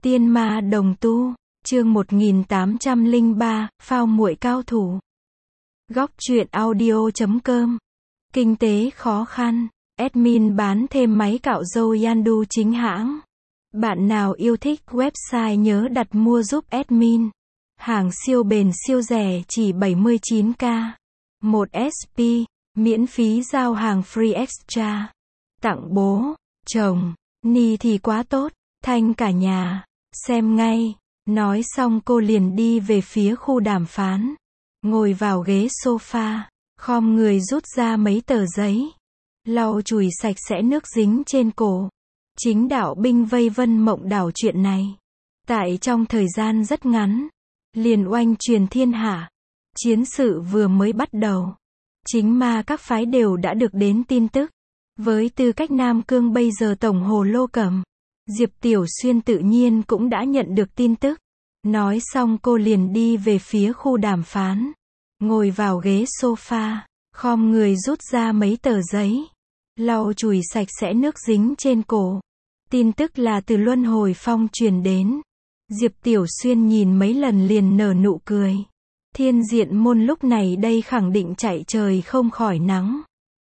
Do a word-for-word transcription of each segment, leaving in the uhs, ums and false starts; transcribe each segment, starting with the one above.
Tiên ma đồng tu, chương một nghìn tám trăm lẻ ba, phao muội cao thủ. Góc truyện audio chấm com. Kinh tế khó khăn, admin bán thêm máy cạo râu Yandu chính hãng. Bạn nào yêu thích website nhớ đặt mua giúp admin. Hàng siêu bền siêu rẻ chỉ bảy mươi chín k. một ét pê, miễn phí giao hàng free extra. Tặng bố, chồng, ni thì quá tốt, thanh cả nhà. Xem ngay. Nói xong cô liền đi về phía khu đàm phán. Ngồi vào ghế sofa, khom người rút ra mấy tờ giấy. Lau chùi sạch sẽ nước dính trên cổ. Chính đạo binh vây Vân Mộng Đảo chuyện này. Tại trong thời gian rất ngắn, liền oanh truyền thiên hạ. Chiến sự vừa mới bắt đầu. Chính ma các phái đều đã được đến tin tức. Với tư cách Nam Cương bây giờ tổng hồ lô cầm, Diệp Tiểu Xuyên tự nhiên cũng đã nhận được tin tức. Nói xong cô liền đi về phía khu đàm phán. Ngồi vào ghế sofa, khom người rút ra mấy tờ giấy. Lau chùi sạch sẽ nước dính trên cổ. Tin tức là từ Luân Hồi Phong truyền đến. Diệp Tiểu Xuyên nhìn mấy lần liền nở nụ cười. Thiên Diện Môn lúc này đây khẳng định chạy trời không khỏi nắng.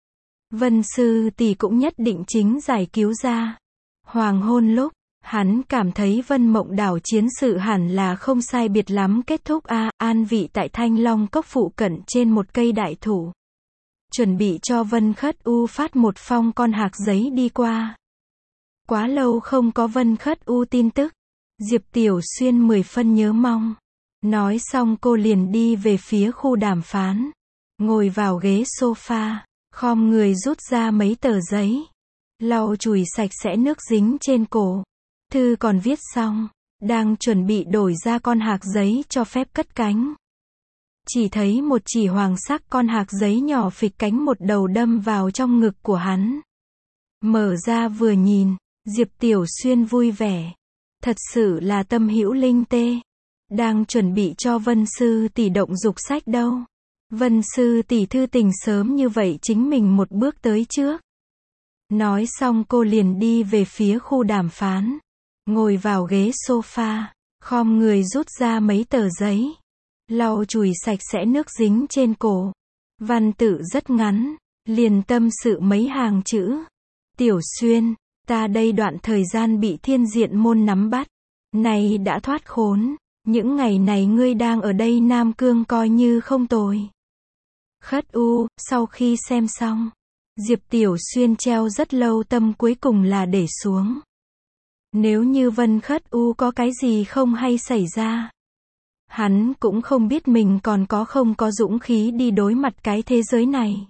Vân sư tỷ cũng nhất định chính giải cứu ra. Hoàng hôn lúc, hắn cảm thấy Vân Mộng Đảo chiến sự hẳn là không sai biệt lắm kết thúc a, à, an vị tại Thanh Long Cốc phụ cận trên một cây đại thụ. Chuẩn bị cho Vân Khất U phát một phong con hạc giấy đi qua. Quá lâu không có Vân Khất U tin tức. Diệp Tiểu Xuyên mười phân nhớ mong. Nói xong cô liền đi về phía khu đàm phán. Ngồi vào ghế sofa, khom người rút ra mấy tờ giấy. Lau chùi sạch sẽ nước dính trên cổ. Thư còn viết xong, đang chuẩn bị đổi ra con hạc giấy cho phép cất cánh. Chỉ thấy một chỉ hoàng sắc con hạc giấy nhỏ phịch cánh một đầu đâm vào trong ngực của hắn. Mở ra vừa nhìn, Diệp Tiểu Xuyên vui vẻ. Thật sự là tâm hữu linh tê. Đang chuẩn bị cho Vân sư tỷ động dục sách đâu. Vân sư tỷ thư tình sớm như vậy chính mình một bước tới trước. Nói xong cô liền đi về phía khu đàm phán. Ngồi vào ghế sofa, khom người rút ra mấy tờ giấy. Lau chùi sạch sẽ nước dính trên cổ. Văn tự rất ngắn, liền tâm sự mấy hàng chữ. Tiểu Xuyên, ta đây đoạn thời gian bị Thiên Diện Môn nắm bắt. Này đã thoát khốn, những ngày này ngươi đang ở đây Nam Cương coi như không tồi. Khất U, sau khi xem xong, Diệp Tiểu Xuyên treo rất lâu tâm cuối cùng là để xuống. Nếu như Vân Khất U có cái gì không hay xảy ra, hắn cũng không biết mình còn có không có dũng khí đi đối mặt cái thế giới này.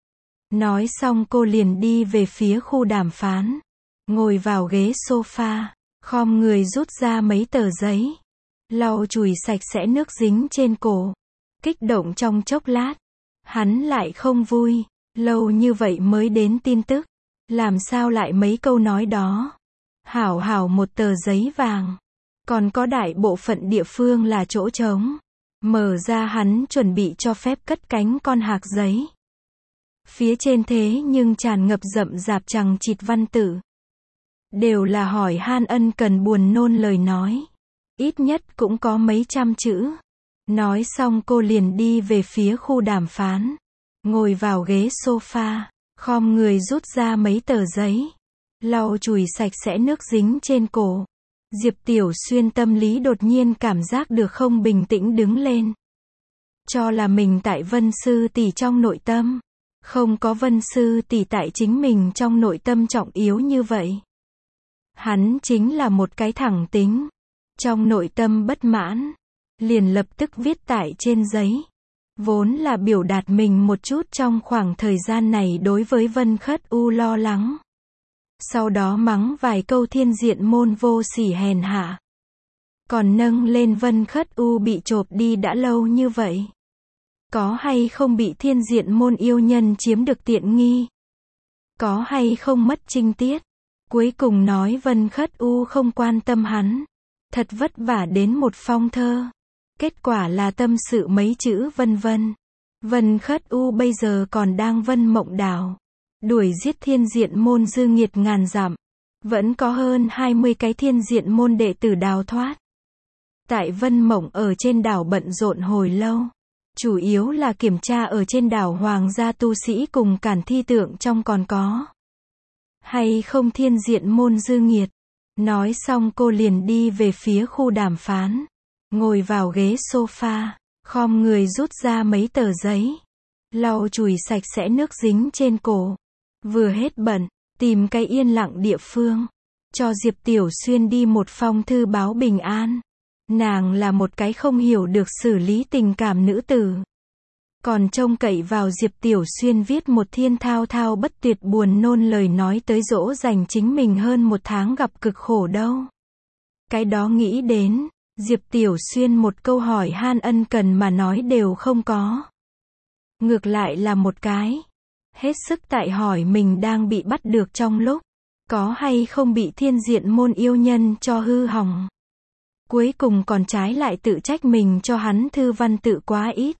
Nói xong cô liền đi về phía khu đàm phán. Ngồi vào ghế sofa, khom người rút ra mấy tờ giấy. Lau chùi sạch sẽ nước dính trên cổ. Kích động trong chốc lát, hắn lại không vui. Lâu như vậy mới đến tin tức. Làm sao lại mấy câu nói đó. Hảo hảo một tờ giấy vàng. Còn có đại bộ phận địa phương là chỗ trống. Mở ra hắn chuẩn bị cho phép cất cánh con hạc giấy. Phía trên thế nhưng tràn ngập rậm rạp chằng chịt văn tự. Đều là hỏi han ân cần buồn nôn lời nói. Ít nhất cũng có mấy trăm chữ. Nói xong cô liền đi về phía khu đàm phán. Ngồi vào ghế sofa, khom người rút ra mấy tờ giấy. Lau chùi sạch sẽ nước dính trên cổ. Diệp Tiểu Xuyên tâm lý đột nhiên cảm giác được không bình tĩnh đứng lên. Cho là mình tại Vân sư tỷ trong nội tâm. Không có Vân sư tỷ tại chính mình trong nội tâm trọng yếu như vậy. Hắn chính là một cái thẳng tính. Trong nội tâm bất mãn, liền lập tức viết tại trên giấy. Vốn là biểu đạt mình một chút trong khoảng thời gian này đối với Vân Khất U lo lắng. Sau đó mắng vài câu Thiên Diện Môn vô sỉ hèn hạ. Còn nâng lên Vân Khất U bị chộp đi đã lâu như vậy. Có hay không bị Thiên Diện Môn yêu nhân chiếm được tiện nghi? Có hay không mất trinh tiết? Cuối cùng nói Vân Khất U không quan tâm hắn. Thật vất vả đến một phong thơ. Kết quả là tâm sự mấy chữ vân vân. Vân Khất U bây giờ còn đang Vân Mộng Đảo. Đuổi giết Thiên Diện Môn dư nghiệt ngàn dặm. Vẫn có hơn hai mươi cái thiên diện môn đệ tử đào thoát. Tại Vân Mộng ở trên đảo bận rộn hồi lâu. Chủ yếu là kiểm tra ở trên đảo hoàng gia tu sĩ cùng cản thi tượng trong còn có hay không thiên diện môn dư nghiệt. Nói xong cô liền đi về phía khu đàm phán. Ngồi vào ghế sofa, khom người rút ra mấy tờ giấy. Lau chùi sạch sẽ nước dính trên cổ. Vừa hết bận, tìm cái yên lặng địa phương. Cho Diệp Tiểu Xuyên đi một phong thư báo bình an. Nàng là một cái không hiểu được xử lý tình cảm nữ tử. Còn trông cậy vào Diệp Tiểu Xuyên viết một thiên thao thao bất tuyệt buồn nôn lời nói tới dỗ dành chính mình hơn một tháng gặp cực khổ đâu. Cái đó nghĩ đến, Diệp Tiểu Xuyên một câu hỏi han ân cần mà nói đều không có. Ngược lại là một cái. Hết sức tại hỏi mình đang bị bắt được trong lúc. Có hay không bị thiên diện môn yêu nhân cho hư hỏng. Cuối cùng còn trái lại tự trách mình cho hắn thư văn tự quá ít.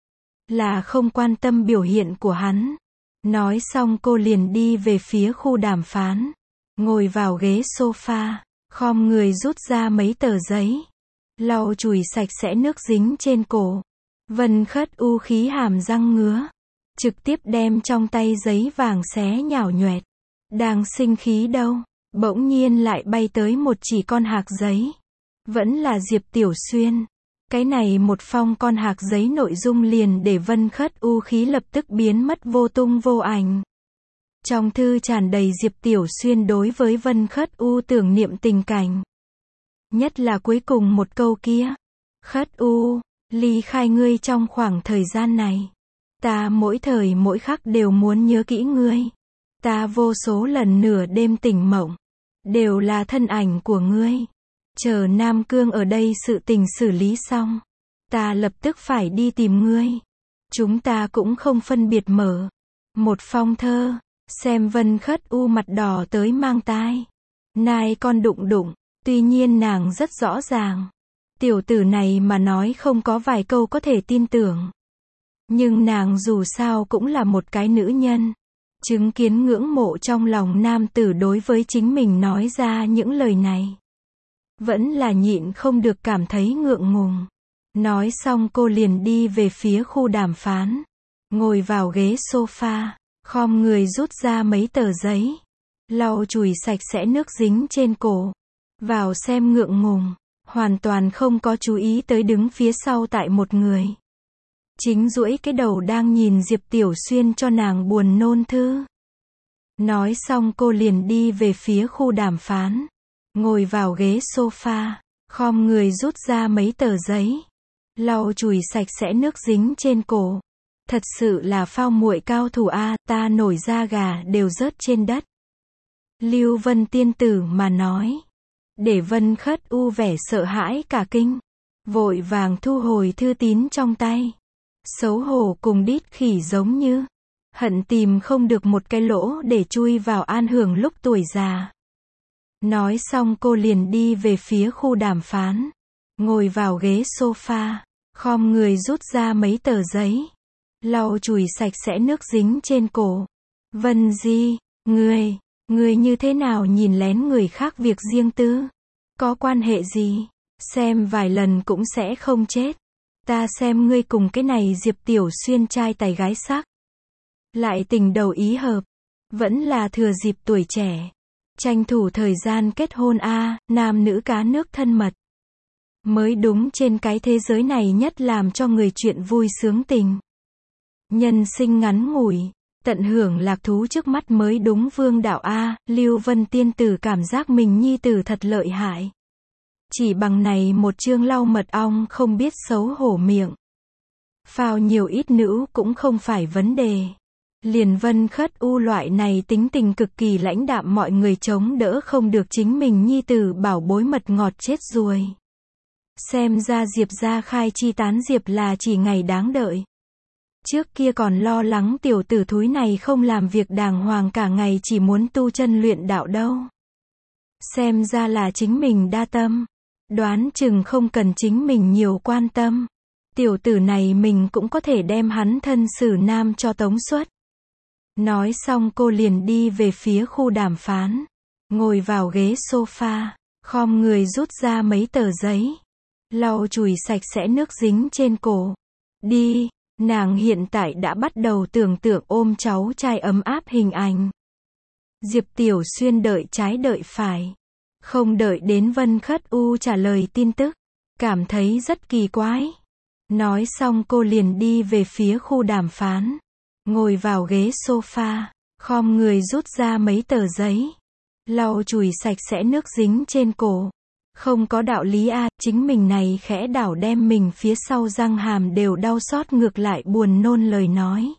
Là không quan tâm biểu hiện của hắn. Nói xong cô liền đi về phía khu đàm phán. Ngồi vào ghế sofa, khom người rút ra mấy tờ giấy. Lau chùi sạch sẽ nước dính trên cổ. Vân Khất U khí hàm răng ngứa. Trực tiếp đem trong tay giấy vàng xé nhào nhoẹt. Đang sinh khí đâu, bỗng nhiên lại bay tới một chỉ con hạc giấy. Vẫn là Diệp Tiểu Xuyên. Cái này một phong con hạc giấy nội dung liền để Vân Khất U khí lập tức biến mất vô tung vô ảnh. Trong thư tràn đầy Diệp Tiểu Xuyên đối với Vân Khất U tưởng niệm tình cảnh. Nhất là cuối cùng một câu kia. Khất U, ly khai ngươi trong khoảng thời gian này. Ta mỗi thời mỗi khắc đều muốn nhớ kỹ ngươi. Ta vô số lần nửa đêm tỉnh mộng. Đều là thân ảnh của ngươi. Chờ Nam Cương ở đây sự tình xử lý xong. Ta lập tức phải đi tìm ngươi. Chúng ta cũng không phân biệt mở. Một phong thơ. Xem Vân Khất U mặt đỏ tới mang tai. Nai con đụng đụng. Tuy nhiên nàng rất rõ ràng. Tiểu tử này mà nói không có vài câu có thể tin tưởng. Nhưng nàng dù sao cũng là một cái nữ nhân. Chứng kiến ngưỡng mộ trong lòng nam tử đối với chính mình nói ra những lời này. Vẫn là nhịn không được cảm thấy ngượng ngùng. Nói xong cô liền đi về phía khu đàm phán. Ngồi vào ghế sofa, khom người rút ra mấy tờ giấy. Lau chùi sạch sẽ nước dính trên cổ. Vào xem ngượng ngùng. Hoàn toàn không có chú ý tới đứng phía sau tại một người. Chính duỗi cái đầu đang nhìn Diệp Tiểu Xuyên cho nàng buồn nôn thư. Nói xong cô liền đi về phía khu đàm phán. Ngồi vào ghế sofa, khom người rút ra mấy tờ giấy. Lau chùi sạch sẽ nước dính trên cổ. Thật sự là phao muội cao thủ a, ta nổi da gà đều rớt trên đất. Lưu Vân tiên tử mà nói. Để Vân Khất U vẻ sợ hãi cả kinh. Vội vàng thu hồi thư tín trong tay. Xấu hổ cùng đít khỉ giống như. Hận tìm không được một cái lỗ để chui vào an hưởng lúc tuổi già. Nói xong cô liền đi về phía khu đàm phán. Ngồi vào ghế sofa, khom người rút ra mấy tờ giấy. Lau chùi sạch sẽ nước dính trên cổ. Vân Di, ngươi, ngươi như thế nào nhìn lén người khác việc riêng tư? Có quan hệ gì? Xem vài lần cũng sẽ không chết. Ta xem ngươi cùng cái này Diệp Tiểu Xuyên trai tài gái sắc. Lại tình đầu ý hợp. Vẫn là thừa dịp tuổi trẻ. Tranh thủ thời gian kết hôn a, à, nam nữ cá nước thân mật. Mới đúng trên cái thế giới này nhất làm cho người chuyện vui sướng tình. Nhân sinh ngắn ngủi, tận hưởng lạc thú trước mắt mới đúng vương đạo a, à, Lưu Vân tiên tử cảm giác mình nhi tử thật lợi hại. Chỉ bằng này một chương lau mật ong không biết xấu hổ miệng. Phao nhiều ít nữ cũng không phải vấn đề. Liền Vân Khất U loại này tính tình cực kỳ lãnh đạm mọi người chống đỡ không được chính mình nhi tử bảo bối mật ngọt chết ruồi. Xem ra Diệp gia khai chi tán Diệp là chỉ ngày đáng đợi. Trước kia còn lo lắng tiểu tử thúi này không làm việc đàng hoàng cả ngày chỉ muốn tu chân luyện đạo đâu. Xem ra là chính mình đa tâm. Đoán chừng không cần chính mình nhiều quan tâm. Tiểu tử này mình cũng có thể đem hắn thân xử nam cho tống xuất. Nói xong cô liền đi về phía khu đàm phán. ngồi vào ghế sofa, khom người rút ra mấy tờ giấy, lau chùi sạch sẽ nước dính trên cổ. Đi, nàng hiện tại đã bắt đầu tưởng tượng ôm cháu trai ấm áp hình ảnh. Diệp Tiểu Xuyên đợi trái đợi phải, không đợi đến Vân Khất U trả lời tin tức, cảm thấy rất kỳ quái. Nói xong cô liền đi về phía khu đàm phán, ngồi vào ghế sofa, khom người rút ra mấy tờ giấy, lau chùi sạch sẽ nước dính trên cổ. Không có đạo lý a, à, chính mình này khẽ đảo đem mình phía sau răng hàm đều đau xót ngược lại buồn nôn lời nói.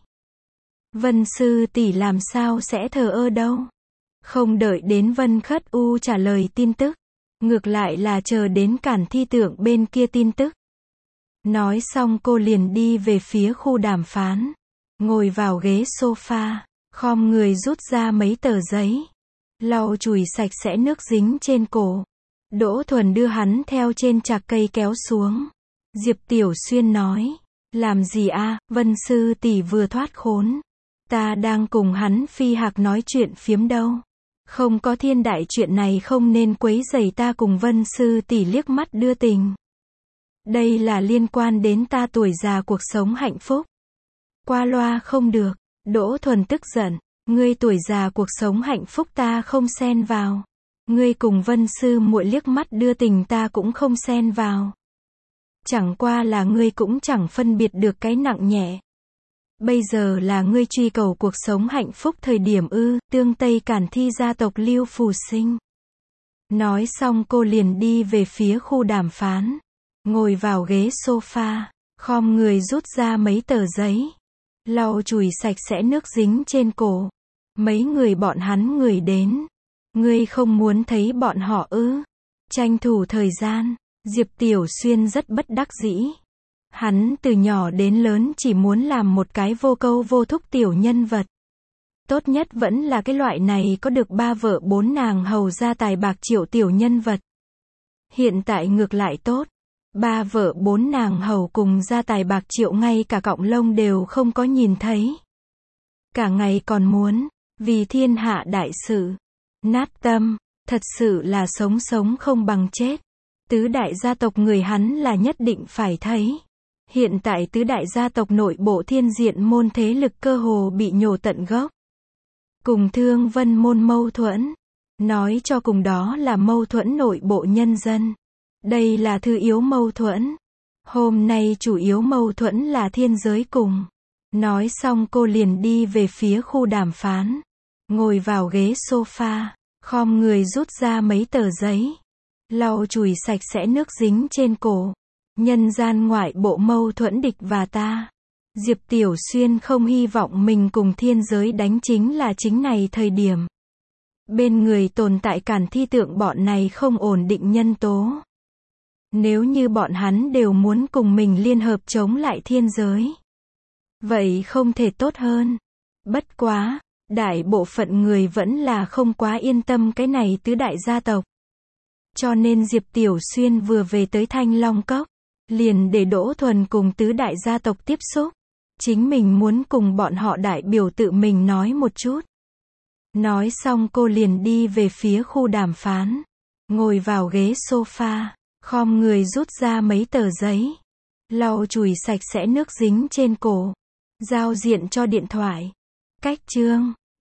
Vân sư tỷ làm sao sẽ thờ ơ đâu. Không đợi đến Vân Khất U trả lời tin tức, ngược lại là chờ đến Cản Thi Tưởng bên kia tin tức. Nói xong cô liền đi về phía khu đàm phán, ngồi vào ghế sofa, khom người rút ra mấy tờ giấy, lau chùi sạch sẽ nước dính trên cổ. Đỗ Thuần đưa hắn theo trên chạc cây kéo xuống. Diệp Tiểu Xuyên nói, làm gì a, à, Vân sư tỷ vừa thoát khốn. Ta đang cùng hắn phi hạc nói chuyện phiếm đâu. Không có thiên đại chuyện này không nên quấy rầy ta cùng Vân sư tỷ liếc mắt đưa tình. Đây là liên quan đến ta tuổi già cuộc sống hạnh phúc. Qua loa không được. Đỗ Thuần tức giận, ngươi tuổi già cuộc sống hạnh phúc ta không xen vào. Ngươi cùng Vân sư muội liếc mắt đưa tình ta cũng không xen vào. Chẳng qua là ngươi cũng chẳng phân biệt được cái nặng nhẹ. Bây giờ là ngươi truy cầu cuộc sống hạnh phúc thời điểm ư, tương Tây Cản Thi gia tộc Lưu Phù Sinh. Nói xong cô liền đi về phía khu đàm phán, ngồi vào ghế sofa, khom người rút ra mấy tờ giấy, lau chùi sạch sẽ nước dính trên cổ. Mấy người bọn hắn người đến. Ngươi không muốn thấy bọn họ ư? Tranh thủ thời gian. Diệp Tiểu Xuyên rất bất đắc dĩ. Hắn từ nhỏ đến lớn chỉ muốn làm một cái vô câu vô thúc tiểu nhân vật. Tốt nhất vẫn là cái loại này có được ba vợ bốn nàng hầu gia tài bạc triệu tiểu nhân vật. Hiện tại ngược lại tốt. Ba vợ bốn nàng hầu cùng gia tài bạc triệu ngay cả cọng lông đều không có nhìn thấy. Cả ngày còn muốn, vì thiên hạ đại sự. Nát tâm, thật sự là sống sống không bằng chết. Tứ đại gia tộc người hắn là nhất định phải thấy. Hiện tại tứ đại gia tộc nội bộ thiên diện môn thế lực cơ hồ bị nhổ tận gốc. Cùng Thương Vân môn mâu thuẫn. Nói cho cùng đó là mâu thuẫn nội bộ nhân dân. Đây là thứ yếu mâu thuẫn. Hôm nay chủ yếu mâu thuẫn là thiên giới cùng. Nói xong cô liền đi về phía khu đàm phán. Ngồi vào ghế sofa, khom người rút ra mấy tờ giấy, lau chùi sạch sẽ nước dính trên cổ. Nhân gian ngoại bộ mâu thuẫn địch và ta. Diệp Tiểu Xuyên không hy vọng mình cùng thiên giới đánh chính là chính này thời điểm. Bên người tồn tại Cản Thi Tượng bọn này không ổn định nhân tố. Nếu như bọn hắn đều muốn cùng mình liên hợp chống lại thiên giới, vậy không thể tốt hơn. Bất quá, đại bộ phận người vẫn là không quá yên tâm cái này tứ đại gia tộc. Cho nên Diệp Tiểu Xuyên vừa về tới Thanh Long Cốc, liền để Đỗ Thuần cùng tứ đại gia tộc tiếp xúc. Chính mình muốn cùng bọn họ đại biểu tự mình nói một chút. Nói xong cô liền đi về phía khu đàm phán, ngồi vào ghế sofa, khom người rút ra mấy tờ giấy, lau chùi sạch sẽ nước dính trên cổ, giao diện cho điện thoại. Cách chương